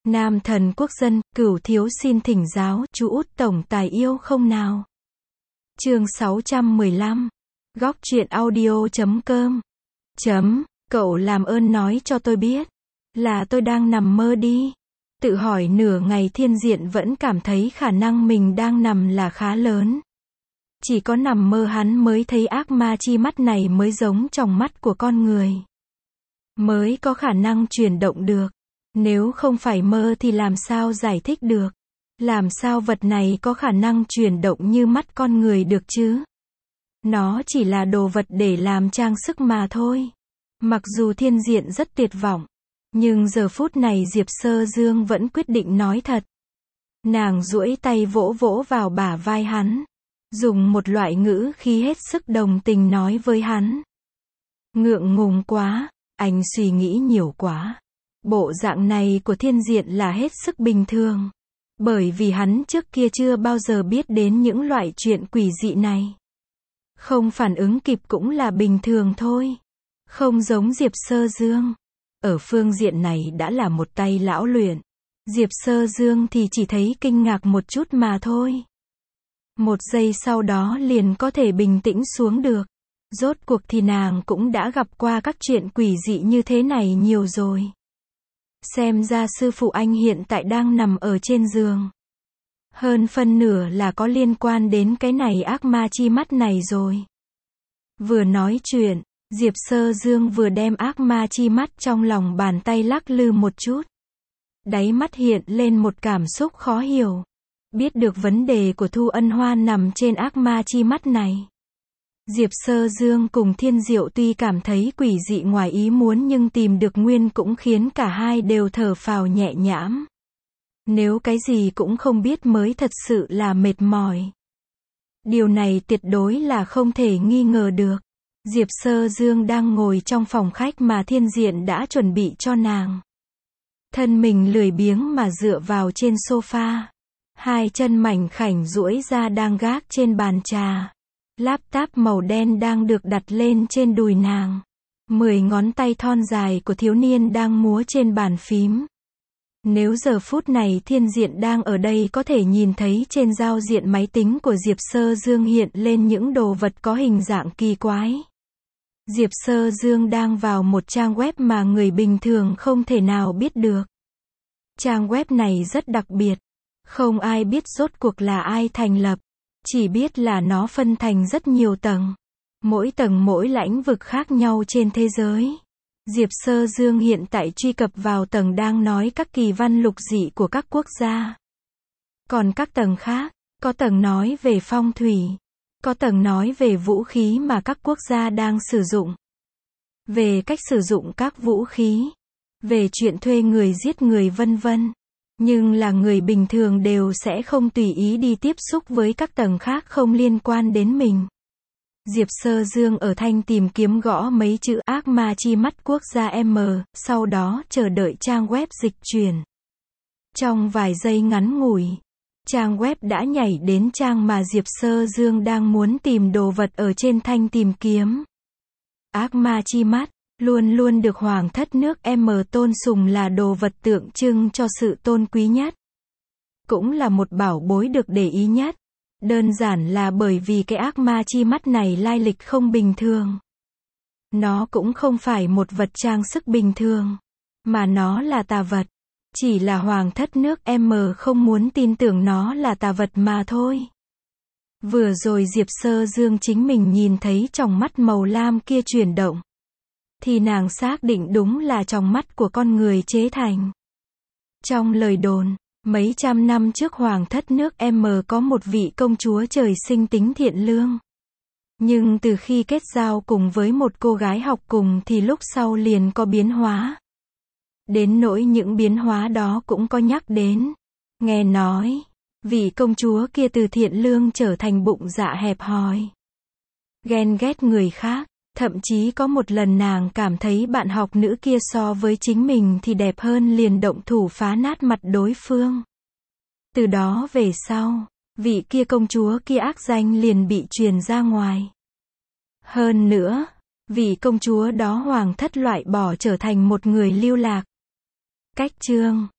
Nam thần quốc dân, Cửu thiếu xin thỉnh giáo, chú út tổng tài yêu không nào? Chương 615. Góc truyện audio.com. Cậu làm ơn nói cho tôi biết. Là tôi đang nằm mơ đi. Tự hỏi nửa ngày Thiên Diện vẫn cảm thấy khả năng mình đang nằm là khá lớn. Chỉ có nằm mơ hắn mới thấy ác ma chi mắt này mới giống trong mắt của con người. Mới có khả năng chuyển động được. Nếu không phải mơ thì làm sao giải thích được? Làm sao vật này có khả năng chuyển động như mắt con người được chứ? Nó chỉ là đồ vật để làm trang sức mà thôi. Mặc dù Thiên Diện rất tuyệt vọng, nhưng giờ phút này Diệp Sơ Dương vẫn quyết định nói thật. Nàng duỗi tay vỗ vỗ vào bả vai hắn, dùng một loại ngữ khí hết sức đồng tình nói với hắn. Ngượng ngùng quá, anh suy nghĩ nhiều quá. Bộ dạng này của Thiên Diện là hết sức bình thường. Bởi vì hắn trước kia chưa bao giờ biết đến những loại chuyện quỷ dị này. Không phản ứng kịp cũng là bình thường thôi. Không giống Diệp Sơ Dương. Ở phương diện này đã là một tay lão luyện. Diệp Sơ Dương thì chỉ thấy kinh ngạc một chút mà thôi. Một giây sau đó liền có thể bình tĩnh xuống được. Rốt cuộc thì nàng cũng đã gặp qua các chuyện quỷ dị như thế này nhiều rồi. Xem ra sư phụ anh hiện tại đang nằm ở trên giường. Hơn phân nửa là có liên quan đến cái này ác ma chi mắt này rồi. Vừa nói chuyện, Diệp Sơ Dương vừa đem ác ma chi mắt trong lòng bàn tay lắc lư một chút. Đáy mắt hiện lên một cảm xúc khó hiểu. Biết được vấn đề của Thu Ân Hoa nằm trên ác ma chi mắt này. Diệp Sơ Dương cùng Thiên Diệu tuy cảm thấy quỷ dị ngoài ý muốn nhưng tìm được nguyên cũng khiến cả hai đều thở phào nhẹ nhõm. Nếu cái gì cũng không biết mới thật sự là mệt mỏi. Điều này tuyệt đối là không thể nghi ngờ được. Diệp Sơ Dương đang ngồi trong phòng khách mà Thiên Diện đã chuẩn bị cho nàng. Thân mình lười biếng mà dựa vào trên sofa. Hai chân mảnh khảnh duỗi ra đang gác trên bàn trà. Laptop màu đen đang được đặt lên trên đùi nàng. 10 ngón tay thon dài của thiếu niên đang múa trên bàn phím. Nếu giờ phút này Thiên Diện đang ở đây có thể nhìn thấy trên giao diện máy tính của Diệp Sơ Dương hiện lên những đồ vật có hình dạng kỳ quái. Diệp Sơ Dương đang vào một trang web mà người bình thường không thể nào biết được. Trang web này rất đặc biệt. Không ai biết rốt cuộc là ai thành lập. Chỉ biết là nó phân thành rất nhiều tầng. Mỗi tầng mỗi lĩnh vực khác nhau trên thế giới. Diệp Sơ Dương hiện tại truy cập vào tầng đang nói các kỳ văn lục dị của các quốc gia. Còn các tầng khác, có tầng nói về phong thủy. Có tầng nói về vũ khí mà các quốc gia đang sử dụng. Về cách sử dụng các vũ khí. Về chuyện thuê người giết người vân vân. Nhưng là người bình thường đều sẽ không tùy ý đi tiếp xúc với các tầng khác không liên quan đến mình. Diệp Sơ Dương ở thanh tìm kiếm gõ mấy chữ ác ma chi mắt quốc gia M, sau đó chờ đợi trang web dịch chuyển. Trong vài giây ngắn ngủi, trang web đã nhảy đến trang mà Diệp Sơ Dương đang muốn tìm đồ vật ở trên thanh tìm kiếm. Ác ma chi mắt luôn luôn được Hoàng thất nước M tôn sùng là đồ vật tượng trưng cho sự tôn quý nhất. Cũng là một bảo bối được để ý nhất. Đơn giản là bởi vì cái ác ma chi mắt này lai lịch không bình thường. Nó cũng không phải một vật trang sức bình thường. Mà nó là tà vật. Chỉ là Hoàng thất nước M không muốn tin tưởng nó là tà vật mà thôi. Vừa rồi Diệp Sơ Dương chính mình nhìn thấy tròng mắt màu lam kia chuyển động. Thì nàng xác định đúng là tròng mắt của con người chế thành. Trong lời đồn, mấy trăm năm trước Hoàng thất nước M có một vị công chúa trời sinh tính thiện lương. Nhưng từ khi kết giao cùng với một cô gái học cùng thì lúc sau liền có biến hóa. Đến nỗi những biến hóa đó cũng có nhắc đến. Nghe nói, vị công chúa kia từ thiện lương trở thành bụng dạ hẹp hòi. Ghen ghét người khác. Thậm chí có một lần nàng cảm thấy bạn học nữ kia so với chính mình thì đẹp hơn liền động thủ phá nát mặt đối phương. Từ đó về sau, vị kia công chúa kia ác danh liền bị truyền ra ngoài. Hơn nữa, vị công chúa đó Hoàng thất loại bỏ trở thành một người lưu lạc. Cách chương